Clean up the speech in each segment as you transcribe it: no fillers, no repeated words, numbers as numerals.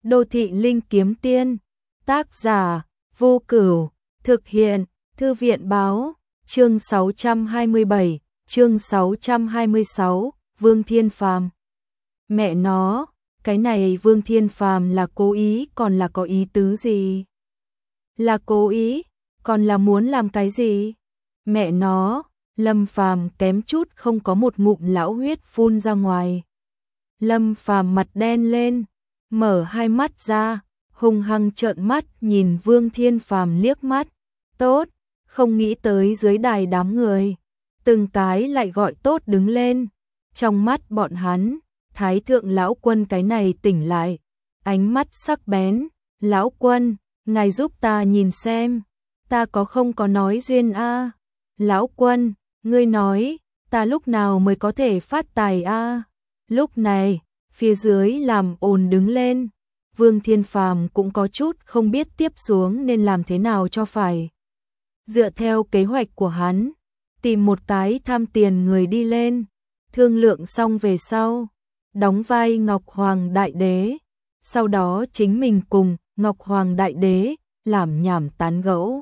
Đô thị linh kiếm tiên, tác giả, Vô Cửu, thực hiện, Thư viện báo, chương 627, chương 626, Vương Thiên Phàm. Mẹ nó, cái này Vương Thiên Phàm là cố ý còn là có ý tứ gì? Là cố ý, còn là muốn làm cái gì? Mẹ nó, Lâm Phàm kém chút không có một ngụm lão huyết phun ra ngoài. Lâm Phàm mặt đen lên, mở hai mắt ra, hung hăng trợn mắt nhìn Vương Thiên Phàm liếc mắt. Tốt, không nghĩ tới dưới đài đám người, từng cái lại gọi tốt đứng lên. Trong mắt bọn hắn, Thái thượng lão quân cái này tỉnh lại, ánh mắt sắc bén. Lão quân, ngài giúp ta nhìn xem, ta có không có nói duyên a? Lão quân, ngươi nói, ta lúc nào mới có thể phát tài a? Lúc này, phía dưới làm ồn đứng lên. Vương Thiên Phàm cũng có chút không biết tiếp xuống nên làm thế nào cho phải. Dựa theo kế hoạch của hắn, tìm một cái tham tiền người đi lên, thương lượng xong về sau, đóng vai Ngọc Hoàng Đại Đế, sau đó chính mình cùng Ngọc Hoàng Đại Đế làm nhảm tán gẫu.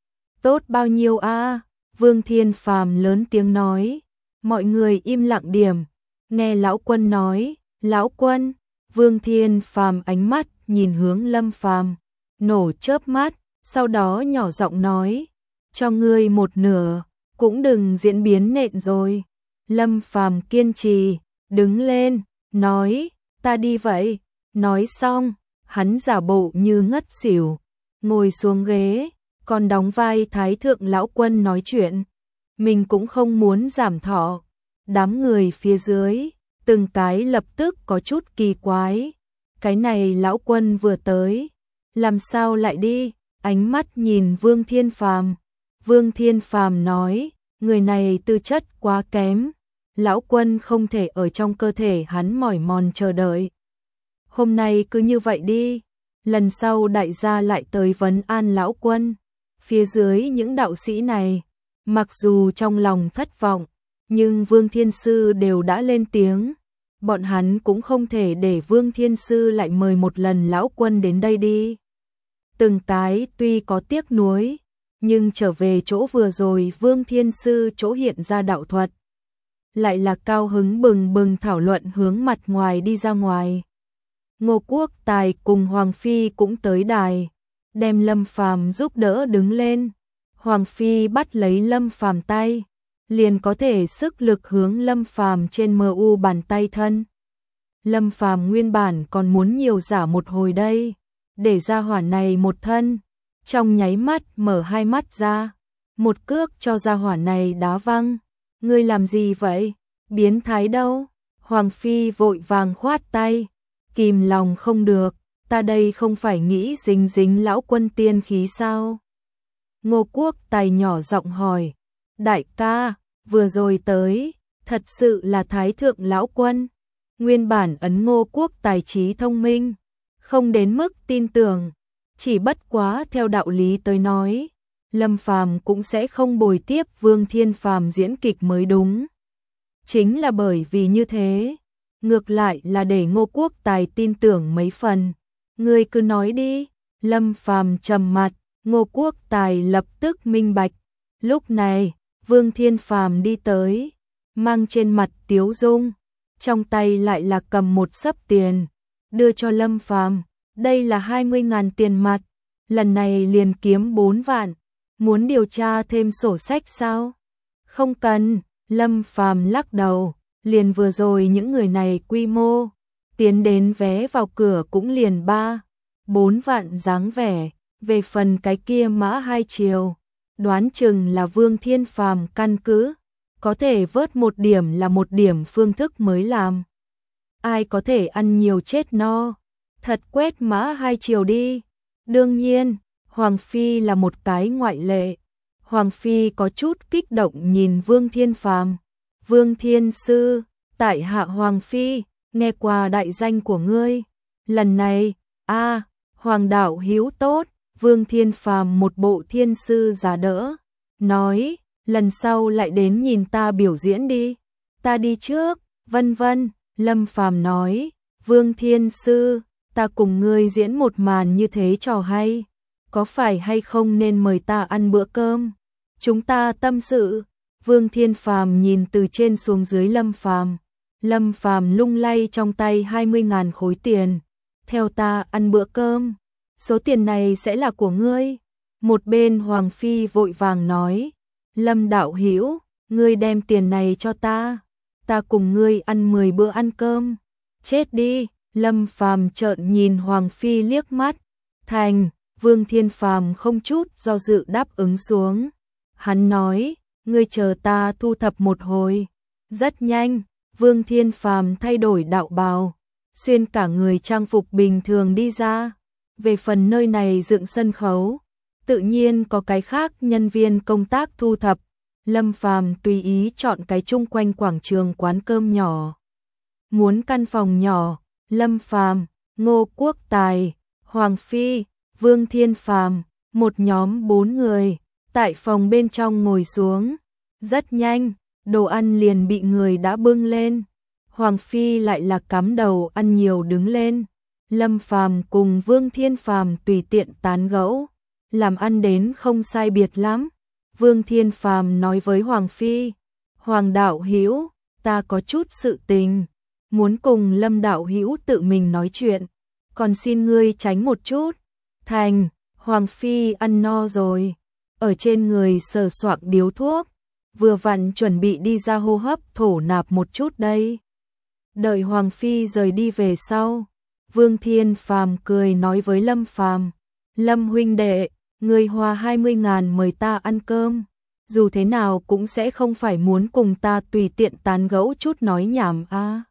Tốt bao nhiêu a? Vương Thiên Phàm lớn tiếng nói. Mọi người im lặng điểm, nghe lão quân nói. Lão quân, Vương Thiên Phàm ánh mắt nhìn hướng Lâm Phàm, nổ chớp mắt, sau đó nhỏ giọng nói, cho ngươi một nửa, cũng đừng diễn biến nện rồi. Lâm Phàm kiên trì, đứng lên, nói, ta đi vậy. Nói xong, hắn giả bộ như ngất xỉu, ngồi xuống ghế, còn đóng vai Thái thượng lão quân nói chuyện. Mình cũng không muốn giảm thọ. Đám người phía dưới, từng cái lập tức có chút kỳ quái. Cái này lão quân vừa tới, làm sao lại đi? Ánh mắt nhìn Vương Thiên Phàm. Vương Thiên Phàm nói, người này tư chất quá kém, lão quân không thể ở trong cơ thể hắn mỏi mòn chờ đợi. Hôm nay cứ như vậy đi, lần sau đại gia lại tới vấn an lão quân. Phía dưới những đạo sĩ này, mặc dù trong lòng thất vọng, nhưng Vương Thiên Sư đều đã lên tiếng, bọn hắn cũng không thể để Vương Thiên Sư lại mời một lần lão quân đến đây đi. Từng cái tuy có tiếc nuối, nhưng trở về chỗ vừa rồi Vương Thiên Sư chỗ hiện ra đạo thuật, lại là cao hứng bừng bừng thảo luận hướng mặt ngoài đi ra ngoài. Ngô Quốc Tài cùng Hoàng Phi cũng tới đài, đem Lâm Phàm giúp đỡ đứng lên. Hoàng Phi bắt lấy Lâm Phàm tay, liền có thể sức lực hướng Lâm Phàm trên MU bàn tay thân. Lâm Phàm nguyên bản còn muốn nhiều giả một hồi đây, để ra hỏa này một thân, trong nháy mắt mở hai mắt ra, một cước cho ra hỏa này đá văng. Ngươi làm gì vậy? Biến thái đâu? Hoàng Phi vội vàng khoát tay, kìm lòng không được, ta đây không phải nghĩ dính dính lão quân tiên khí sao? Ngô Quốc Tài nhỏ giọng hỏi, đại ca, vừa rồi tới, thật sự là Thái thượng lão quân? Nguyên bản ấn Ngô Quốc Tài trí thông minh, không đến mức tin tưởng, chỉ bất quá theo đạo lý tới nói, Lâm Phàm cũng sẽ không bồi tiếp Vương Thiên Phàm diễn kịch mới đúng. Chính là bởi vì như thế, ngược lại là để Ngô Quốc Tài tin tưởng mấy phần. Ngươi cứ nói đi. Lâm Phàm trầm mặt, Ngô Quốc Tài lập tức minh bạch. Lúc này, Vương Thiên Phàm đi tới, mang trên mặt tiếu dung, trong tay lại là cầm một xấp tiền, đưa cho Lâm Phàm. Đây là 20.000 tiền mặt, lần này liền kiếm 4 vạn, muốn điều tra thêm sổ sách sao? Không cần. Lâm Phàm lắc đầu, liền vừa rồi những người này quy mô, tiến đến vé vào cửa cũng liền 3-4 vạn dáng vẻ, về phần cái kia mã 2 chiều, đoán chừng là Vương Thiên Phàm căn cứ, có thể vớt một điểm là một điểm phương thức mới làm. Ai có thể ăn nhiều chết no, thật quét mã 2 chiều đi. Đương nhiên, Hoàng Phi là một cái ngoại lệ. Hoàng Phi có chút kích động nhìn Vương Thiên Phàm. Vương Thiên Sư, tại hạ Hoàng Phi, nghe qua đại danh của ngươi. Lần này, Hoàng đạo hiếu tốt. Vương Thiên Phàm một bộ thiên sư giá đỡ, nói, lần sau lại đến nhìn ta biểu diễn đi. Ta đi trước, vân vân. Lâm Phàm nói, Vương Thiên Sư, ta cùng ngươi diễn một màn như thế trò hay, có phải hay không nên mời ta ăn bữa cơm, chúng ta tâm sự. Vương Thiên Phàm nhìn từ trên xuống dưới Lâm Phàm. Lâm Phàm lung lay trong tay 20.000 khối tiền. Theo ta ăn bữa cơm, số tiền này sẽ là của ngươi. Một bên Hoàng Phi vội vàng nói, Lâm đạo hữu, ngươi đem tiền này cho ta cùng ngươi ăn 10 bữa ăn cơm. Chết đi, Lâm Phàm trợn nhìn Hoàng Phi liếc mắt. Thành, Vương Thiên Phàm không chút do dự đáp ứng xuống. Hắn nói, ngươi chờ ta thu thập một hồi. Rất nhanh, Vương Thiên Phàm thay đổi đạo bào, xuyên cả người trang phục bình thường đi ra. Về phần nơi này dựng sân khấu, tự nhiên có cái khác nhân viên công tác thu thập. Lâm Phàm tùy ý chọn cái chung quanh quảng trường quán cơm nhỏ. Muốn căn phòng nhỏ, Lâm Phàm, Ngô Quốc Tài, Hoàng Phi, Vương Thiên Phàm, một nhóm 4 người, tại phòng bên trong ngồi xuống. Rất nhanh, đồ ăn liền bị người đã bưng lên. Hoàng Phi lại là cắm đầu ăn nhiều đứng lên. Lâm Phàm cùng Vương Thiên Phàm tùy tiện tán gẫu, làm ăn đến không sai biệt lắm. Vương Thiên Phàm nói với Hoàng Phi, Hoàng đạo hữu, ta có chút sự tình, muốn cùng Lâm đạo hữu tự mình nói chuyện, còn xin ngươi tránh một chút. Thành, Hoàng Phi ăn no rồi, ở trên người sờ soạng điếu thuốc, vừa vặn chuẩn bị đi ra hô hấp thổ nạp một chút đây. Đợi Hoàng Phi rời đi về sau, Vương Thiên Phàm cười nói với Lâm Phàm, Lâm huynh đệ, ngươi hoa 20.000 mời ta ăn cơm, dù thế nào cũng sẽ không phải muốn cùng ta tùy tiện tán gẫu chút nói nhảm a.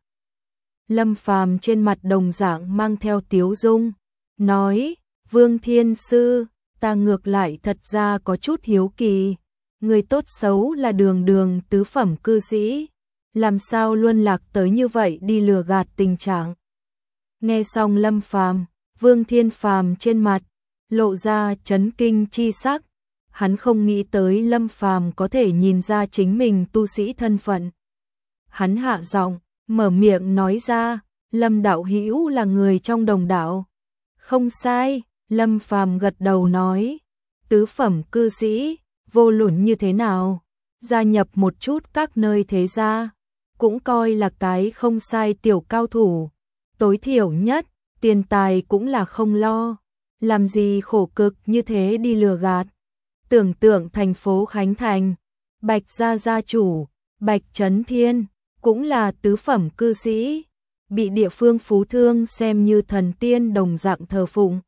Lâm Phàm trên mặt đồng dạng mang theo tiếu dung, nói, Vương Thiên Sư, ta ngược lại thật ra có chút hiếu kỳ, người tốt xấu là đường đường tứ phẩm cư sĩ, làm sao luôn lạc tới như vậy đi lừa gạt tình trạng. Nghe xong Lâm Phàm, Vương Thiên Phàm trên mặt lộ ra chấn kinh chi sắc, hắn không nghĩ tới Lâm Phàm có thể nhìn ra chính mình tu sĩ thân phận. Hắn hạ giọng, mở miệng nói ra, Lâm đạo hữu là người trong đồng đạo. Không sai, Lâm Phàm gật đầu nói, tứ phẩm cư sĩ, vô luận như thế nào, gia nhập một chút các nơi thế gia, cũng coi là cái không sai tiểu cao thủ, tối thiểu nhất, tiền tài cũng là không lo, làm gì khổ cực như thế đi lừa gạt. Tưởng tượng thành phố Khánh Thành, Bạch gia gia chủ, Bạch Trấn Thiên, cũng là tứ phẩm cư sĩ, bị địa phương phú thương xem như thần tiên đồng dạng thờ phụng.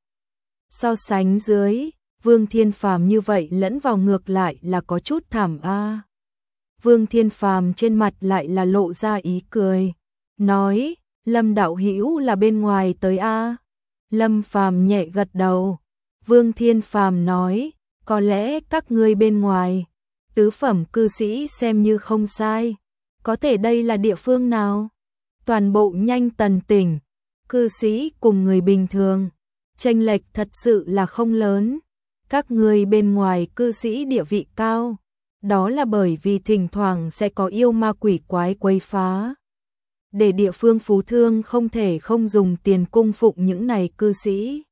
So sánh dưới, Vương Thiên Phàm như vậy lẫn vào ngược lại là có chút thảm a. Vương Thiên Phàm trên mặt lại là lộ ra ý cười, nói, Lâm đạo hữu là bên ngoài tới a. Lâm Phàm nhẹ gật đầu. Vương Thiên Phàm nói, có lẽ các ngươi bên ngoài, tứ phẩm cư sĩ xem như không sai, có thể đây là địa phương nào? Toàn bộ Nhanh Tần tỉnh, cư sĩ cùng người bình thường, chênh lệch thật sự là không lớn. Các ngươi bên ngoài cư sĩ địa vị cao, đó là bởi vì thỉnh thoảng sẽ có yêu ma quỷ quái quấy phá. Để địa phương phú thương không thể không dùng tiền cung phụng những này cư sĩ.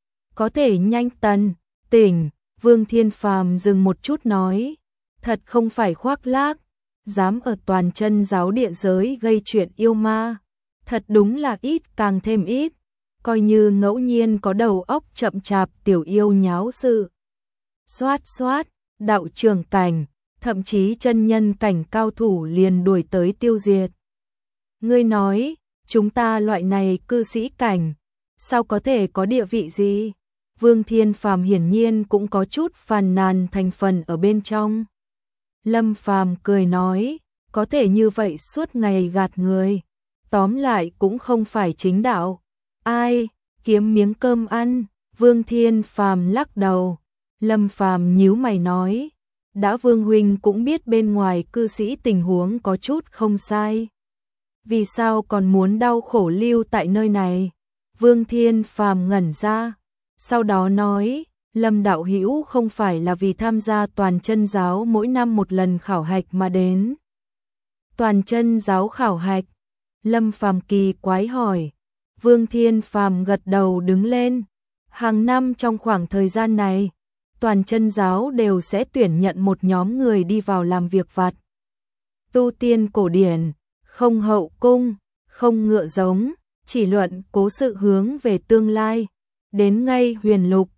Có thể Nhanh Tần tỉnh, Vương Thiên Phàm dừng một chút nói, thật không phải khoác lác, dám ở toàn chân giáo địa giới gây chuyện yêu ma, thật đúng là ít càng thêm ít, coi như ngẫu nhiên có đầu óc chậm chạp tiểu yêu nháo sự. Xoát xoát, đạo trưởng cảnh, thậm chí chân nhân cảnh cao thủ liền đuổi tới tiêu diệt. Ngươi nói, chúng ta loại này cư sĩ cảnh, sao có thể có địa vị gì? Vương Thiên Phàm hiển nhiên cũng có chút phàn nàn thành phần ở bên trong. Lâm Phàm cười nói, có thể như vậy suốt ngày gạt người, tóm lại cũng không phải chính đạo. Ai, kiếm miếng cơm ăn, Vương Thiên Phàm lắc đầu. Lâm Phàm nhíu mày nói, đã Vương huynh cũng biết bên ngoài cư sĩ tình huống có chút không sai, vì sao còn muốn đau khổ lưu tại nơi này? Vương Thiên Phàm ngẩn ra, sau đó nói, Lâm đạo hữu không phải là vì tham gia toàn chân giáo mỗi năm một lần khảo hạch mà đến. Toàn chân giáo khảo hạch? Lâm Phàm kỳ quái hỏi. Vương Thiên Phàm gật đầu đứng lên. Hàng năm trong khoảng thời gian này, toàn chân giáo đều sẽ tuyển nhận một nhóm người đi vào làm việc vặt. Tu tiên cổ điển, không hậu cung, không ngựa giống, chỉ luận cố sự hướng về tương lai. Đến ngay Huyền Lục,